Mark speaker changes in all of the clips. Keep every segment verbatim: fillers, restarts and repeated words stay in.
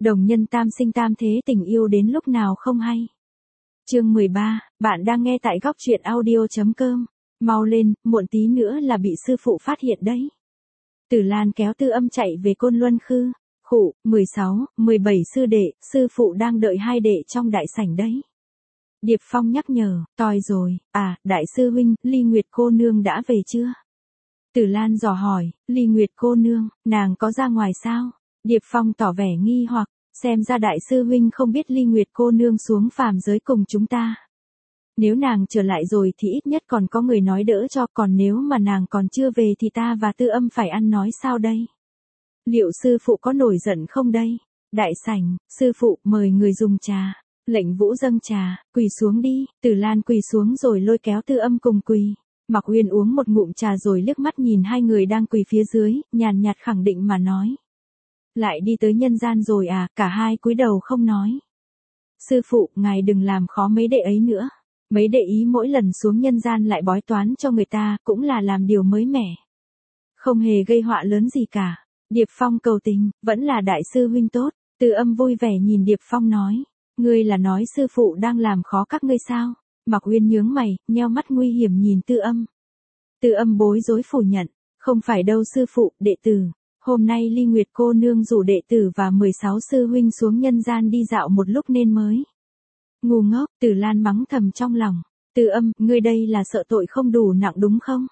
Speaker 1: Đồng nhân tam sinh tam thế, tình yêu đến lúc nào không hay. Chương mười ba, bạn đang nghe tại góc truyện audio chấm com. Mau lên, muộn tí nữa là bị sư phụ phát hiện đấy. Tử Lan kéo Tư Âm chạy về Côn Luân Khư. Khụ, mười sáu, mười bảy sư đệ, sư phụ đang đợi hai đệ trong đại sảnh đấy. Điệp Phong nhắc nhở, toi rồi, à, đại sư huynh, Ly Nguyệt cô nương đã về chưa? Tử Lan dò hỏi, Ly Nguyệt cô nương, nàng có ra ngoài sao? Điệp Phong tỏ vẻ nghi hoặc, xem ra đại sư huynh không biết Ly Nguyệt cô nương xuống phàm giới cùng chúng ta. Nếu nàng trở lại rồi thì ít nhất còn có người nói đỡ cho, còn nếu mà nàng còn chưa về thì ta và Tư Âm phải ăn nói sao đây? Liệu sư phụ có nổi giận không đây? Đại sảnh, sư phụ mời người dùng trà. Lệnh Vũ dâng trà, quỳ xuống đi. Tử Lan quỳ xuống rồi lôi kéo Tư Âm cùng quỳ. Mạc Uyên uống một ngụm trà rồi liếc mắt nhìn hai người đang quỳ phía dưới, nhàn nhạt khẳng định mà nói. Lại đi tới nhân gian rồi à? Cả hai cúi đầu không nói. Sư phụ, ngài đừng làm khó mấy đệ ấy nữa. Mấy đệ ý mỗi lần xuống nhân gian lại bói toán cho người ta, cũng là làm điều mới mẻ. Không hề gây họa lớn gì cả. Điệp Phong cầu tình, vẫn là đại sư huynh tốt. Tư Âm vui vẻ nhìn Điệp Phong nói. Ngươi là nói sư phụ đang làm khó các ngươi sao? Mạc Uyên nhướng mày, nheo mắt nguy hiểm nhìn Tư Âm. Tư Âm bối rối phủ nhận. Không phải đâu sư phụ, đệ tử. Hôm nay Ly Nguyệt cô nương rủ đệ tử và mười sáu sư huynh xuống nhân gian đi dạo một lúc nên mới. Ngu ngốc, Tử Lan mắng thầm trong lòng. Tư Âm, ngươi đây là sợ tội không đủ nặng đúng không?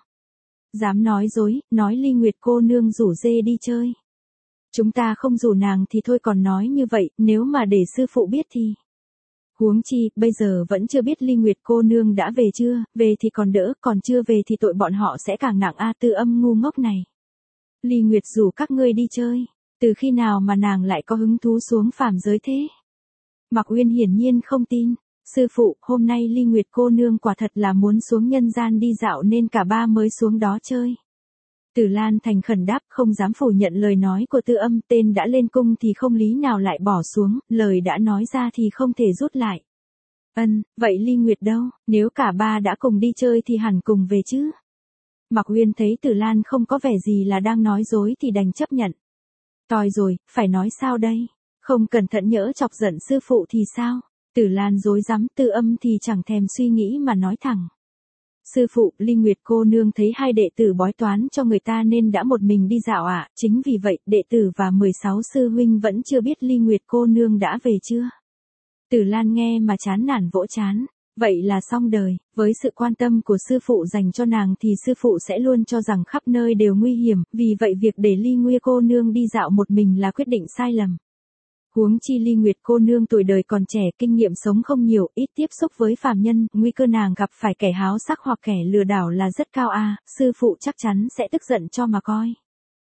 Speaker 1: Dám nói dối, nói Ly Nguyệt cô nương rủ dê đi chơi. Chúng ta không rủ nàng thì thôi, còn nói như vậy, nếu mà để sư phụ biết thì. Huống chi, bây giờ vẫn chưa biết Ly Nguyệt cô nương đã về chưa, về thì còn đỡ, còn chưa về thì tội bọn họ sẽ càng nặng a. Tư Âm ngu ngốc này. Ly Nguyệt rủ các ngươi đi chơi, từ khi nào mà nàng lại có hứng thú xuống phàm giới thế? Mạc Uyên hiển nhiên không tin. Sư phụ, hôm nay Ly Nguyệt cô nương quả thật là muốn xuống nhân gian đi dạo nên cả ba mới xuống đó chơi. Tử Lan thành khẩn đáp, không dám phủ nhận lời nói của Tư Âm, tên đã lên cung thì không lý nào lại bỏ xuống, lời đã nói ra thì không thể rút lại. Ân, vậy Ly Nguyệt đâu, nếu cả ba đã cùng đi chơi thì hẳn cùng về chứ. Mạc Uyên thấy Tử Lan không có vẻ gì là đang nói dối thì đành chấp nhận. Toi rồi, phải nói sao đây? Không cẩn thận nhỡ chọc giận sư phụ thì sao? Tử Lan dối rắm. Tư Âm thì chẳng thèm suy nghĩ mà nói thẳng. Sư phụ, Ly Nguyệt cô nương thấy hai đệ tử bói toán cho người ta nên đã một mình đi dạo ạ, à? Chính vì vậy, đệ tử và mười sáu sư huynh vẫn chưa biết Ly Nguyệt cô nương đã về chưa. Tử Lan nghe mà chán nản vỗ chán. Vậy là xong đời, với sự quan tâm của sư phụ dành cho nàng thì sư phụ sẽ luôn cho rằng khắp nơi đều nguy hiểm, vì vậy việc để Ly Nguyệt cô nương đi dạo một mình là quyết định sai lầm. Huống chi Ly Nguyệt cô nương tuổi đời còn trẻ, kinh nghiệm sống không nhiều, ít tiếp xúc với phàm nhân, nguy cơ nàng gặp phải kẻ háo sắc hoặc kẻ lừa đảo là rất cao a, à, sư phụ chắc chắn sẽ tức giận cho mà coi.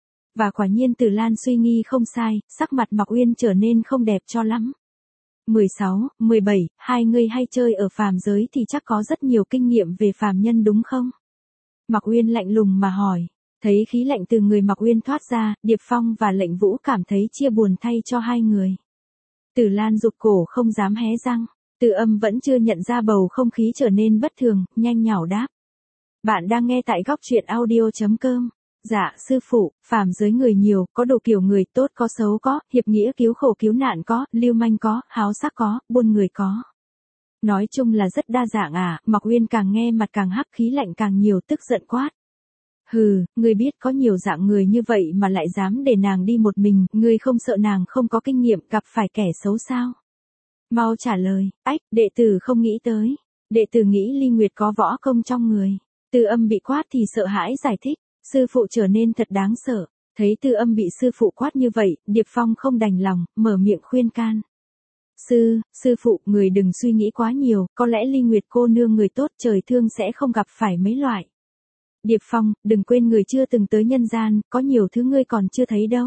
Speaker 1: Và quả nhiên Tử Lan suy nghi không sai, sắc mặt Mạc Uyên trở nên không đẹp cho lắm. mười sáu, mười bảy, hai người hay chơi ở phàm giới thì chắc có rất nhiều kinh nghiệm về phàm nhân đúng không? Mạc Uyên lạnh lùng mà hỏi. Thấy khí lạnh từ người Mạc Uyên thoát ra, Điệp Phong và Lệnh Vũ cảm thấy chia buồn thay cho hai người. Tử Lan rụt cổ không dám hé răng. Tư Âm vẫn chưa nhận ra bầu không khí trở nên bất thường, nhanh nhảu đáp. Bạn đang nghe tại góc truyện audio chấm com. Dạ, sư phụ, phàm giới người nhiều, có đủ kiểu người, tốt có xấu có, hiệp nghĩa cứu khổ cứu nạn có, lưu manh có, háo sắc có, buôn người có. Nói chung là rất đa dạng à. Mạc Uyên càng nghe mặt càng hắc, khí lạnh càng nhiều, tức giận quát. Hừ, ngươi biết có nhiều dạng người như vậy mà lại dám để nàng đi một mình, ngươi không sợ nàng không có kinh nghiệm gặp phải kẻ xấu sao? Mau trả lời. Ách, đệ tử không nghĩ tới. Đệ tử nghĩ Ly Nguyệt có võ công trong người. Tư Âm bị quát thì sợ hãi giải thích. Sư phụ trở nên thật đáng sợ. Thấy Tư Âm bị sư phụ quát như vậy, Điệp Phong không đành lòng, mở miệng khuyên can. Sư, sư phụ, người đừng suy nghĩ quá nhiều, có lẽ Ly Nguyệt cô nương người tốt, trời thương sẽ không gặp phải mấy loại. Điệp Phong, đừng quên người chưa từng tới nhân gian, có nhiều thứ ngươi còn chưa thấy đâu.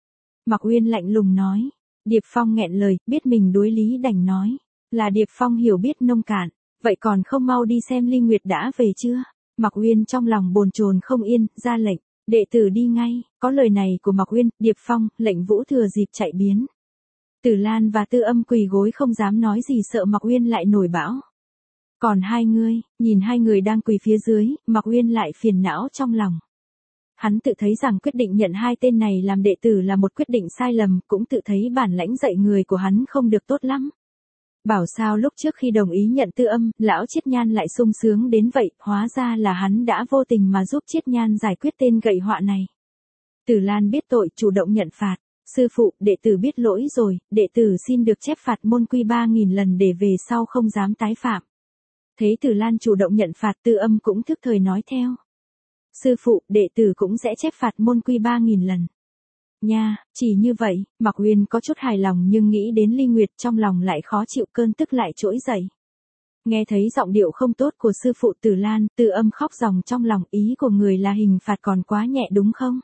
Speaker 1: Mạc Uyên lạnh lùng nói. Điệp Phong nghẹn lời, biết mình đối lý đành nói. Là Điệp Phong hiểu biết nông cạn, vậy còn không mau đi xem Ly Nguyệt đã về chưa? Mạc Uyên trong lòng bồn chồn không yên, ra lệnh, đệ tử đi ngay. Có lời này của Mạc Uyên, Điệp Phong, Lệnh Vũ thừa dịp chạy biến. Tử Lan và Tư Âm quỳ gối không dám nói gì sợ Mạc Uyên lại nổi bão. Còn hai người, nhìn hai người đang quỳ phía dưới, Mạc Uyên lại phiền não trong lòng. Hắn tự thấy rằng quyết định nhận hai tên này làm đệ tử là một quyết định sai lầm, cũng tự thấy bản lãnh dạy người của hắn không được tốt lắm. Bảo sao lúc trước khi đồng ý nhận Tư Âm, lão Chiết Nhan lại sung sướng đến vậy, hóa ra là hắn đã vô tình mà giúp Chiết Nhan giải quyết tên gậy họa này. Tử Lan biết tội, chủ động nhận phạt. Sư phụ, đệ tử biết lỗi rồi, đệ tử xin được chép phạt môn quy ba nghìn lần để về sau không dám tái phạm. Thấy Tử Lan chủ động nhận phạt, Tư Âm cũng thức thời nói theo. Sư phụ, đệ tử cũng sẽ chép phạt môn quy ba nghìn lần. Nha, chỉ như vậy, Mạc Uyên có chút hài lòng nhưng nghĩ đến Ly Nguyệt trong lòng lại khó chịu, cơn tức lại trỗi dậy. Nghe thấy giọng điệu không tốt của sư phụ Tử Lan, Tư Âm khóc ròng trong lòng, ý của người là hình phạt còn quá nhẹ đúng không?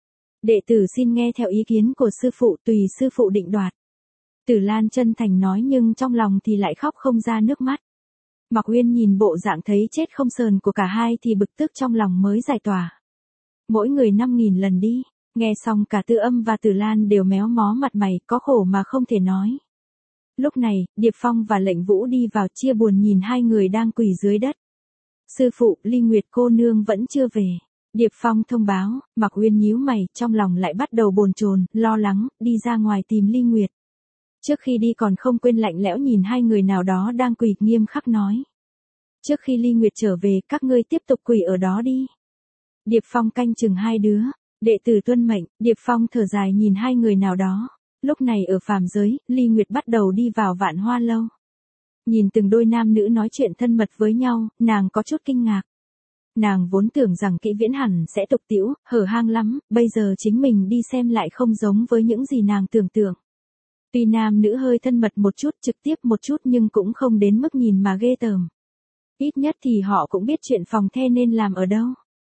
Speaker 1: Đệ tử xin nghe theo ý kiến của sư phụ, tùy sư phụ định đoạt. Tử Lan chân thành nói nhưng trong lòng thì lại khóc không ra nước mắt. Mạc Uyên nhìn bộ dạng thấy chết không sờn của cả hai thì bực tức trong lòng mới giải tỏa. Mỗi người năm nghìn lần đi. Nghe xong cả Tư Âm và Tử Lan đều méo mó mặt mày, có khổ mà không thể nói. Lúc này, Điệp Phong và Lệnh Vũ đi vào chia buồn nhìn hai người đang quỳ dưới đất. Sư phụ, Ly Nguyệt cô nương vẫn chưa về. Điệp Phong thông báo, Mạc Uyên nhíu mày, trong lòng lại bắt đầu bồn chồn, lo lắng, đi ra ngoài tìm Ly Nguyệt. Trước khi đi còn không quên lạnh lẽo nhìn hai người nào đó đang quỳ, nghiêm khắc nói. Trước khi Ly Nguyệt trở về, các ngươi tiếp tục quỳ ở đó đi. Điệp Phong canh chừng hai đứa. Đệ tử tuân mệnh. Điệp Phong thở dài nhìn hai người nào đó. Lúc này ở phàm giới, Ly Nguyệt bắt đầu đi vào Vạn Hoa lâu. Nhìn từng đôi nam nữ nói chuyện thân mật với nhau, nàng có chút kinh ngạc. Nàng vốn tưởng rằng Kỷ Viễn hẳn sẽ tục tĩu, hở hang lắm, bây giờ chính mình đi xem lại không giống với những gì nàng tưởng tượng. Tuy nam nữ hơi thân mật một chút, trực tiếp một chút nhưng cũng không đến mức nhìn mà ghê tởm. Ít nhất thì họ cũng biết chuyện phòng the nên làm ở đâu.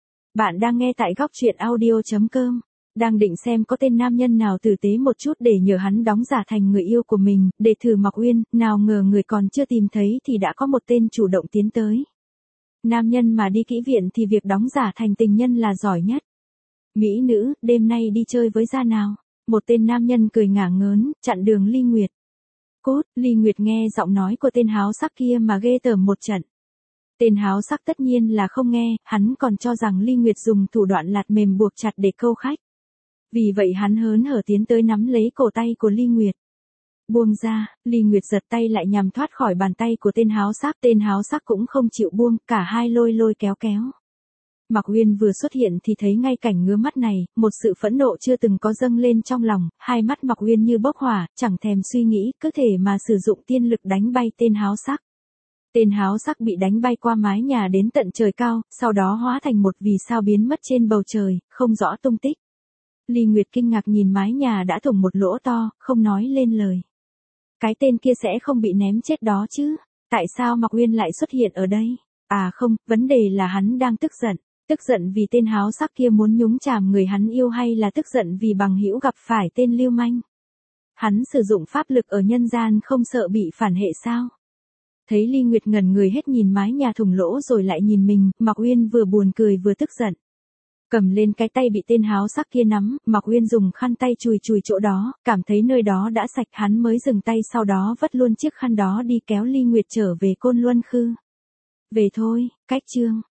Speaker 1: Bạn đang nghe tại góc truyện audio chấm com. Đang định xem có tên nam nhân nào tử tế một chút để nhờ hắn đóng giả thành người yêu của mình, để thử Mạc Uyên, nào ngờ người còn chưa tìm thấy thì đã có một tên chủ động tiến tới. Nam nhân mà đi kỹ viện thì việc đóng giả thành tình nhân là giỏi nhất. Mỹ nữ, đêm nay đi chơi với gia nào? Một tên nam nhân cười ngả ngớn, chặn đường Ly Nguyệt. Cốt, Ly Nguyệt nghe giọng nói của tên háo sắc kia mà ghê tởm một trận. Tên háo sắc tất nhiên là không nghe, hắn còn cho rằng Ly Nguyệt dùng thủ đoạn lạt mềm buộc chặt để câu khách. Vì vậy hắn hớn hở tiến tới nắm lấy cổ tay của Ly Nguyệt. Buông ra, Ly Nguyệt giật tay lại nhằm thoát khỏi bàn tay của tên háo sắc. Tên háo sắc cũng không chịu buông, cả hai lôi lôi kéo kéo. Mạc Uyên vừa xuất hiện thì thấy ngay cảnh ngứa mắt này, một sự phẫn nộ chưa từng có dâng lên trong lòng, hai mắt Mạc Uyên như bốc hỏa, chẳng thèm suy nghĩ, cứ thể mà sử dụng tiên lực đánh bay tên háo sắc. Tên háo sắc bị đánh bay qua mái nhà đến tận trời cao, sau đó hóa thành một vì sao biến mất trên bầu trời, không rõ tung tích. Ly Nguyệt kinh ngạc nhìn mái nhà đã thủng một lỗ to, không nói lên lời. Cái tên kia sẽ không bị ném chết đó chứ? Tại sao Mạc Uyên lại xuất hiện ở đây? À không, vấn đề là hắn đang tức giận. Tức giận vì tên háo sắc kia muốn nhúng chàm người hắn yêu hay là tức giận vì bằng hữu gặp phải tên lưu manh? Hắn sử dụng pháp lực ở nhân gian không sợ bị phản hệ sao? Thấy Ly Nguyệt ngẩn người hết nhìn mái nhà thủng lỗ rồi lại nhìn mình, Mạc Uyên vừa buồn cười vừa tức giận. Cầm lên cái tay bị tên háo sắc kia nắm, Mạc Uyên dùng khăn tay chùi chùi chỗ đó, cảm thấy nơi đó đã sạch, hắn mới dừng tay, sau đó vất luôn chiếc khăn đó đi kéo Ly Nguyệt trở về Côn Luân Khư. Về thôi, cách chương.